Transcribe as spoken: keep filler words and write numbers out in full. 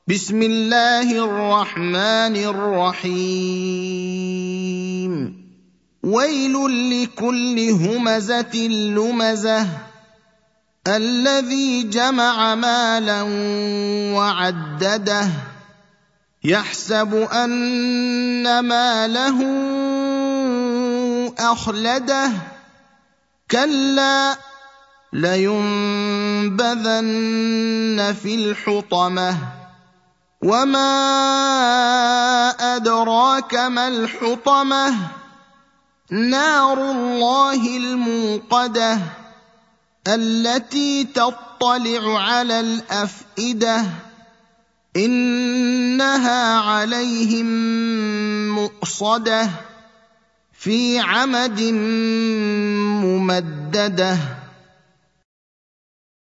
بسم الله الرحمن الرحيم ويل لكل همزة لمزة الذي جمع مالا وعدده يحسب أن ماله أخلده كلا لينبذن في الحطمة وما أدراك ما الحطمة نار الله الموقدة التي تطلع على الأفئدة إنها عليهم مؤصدة في عمد ممدده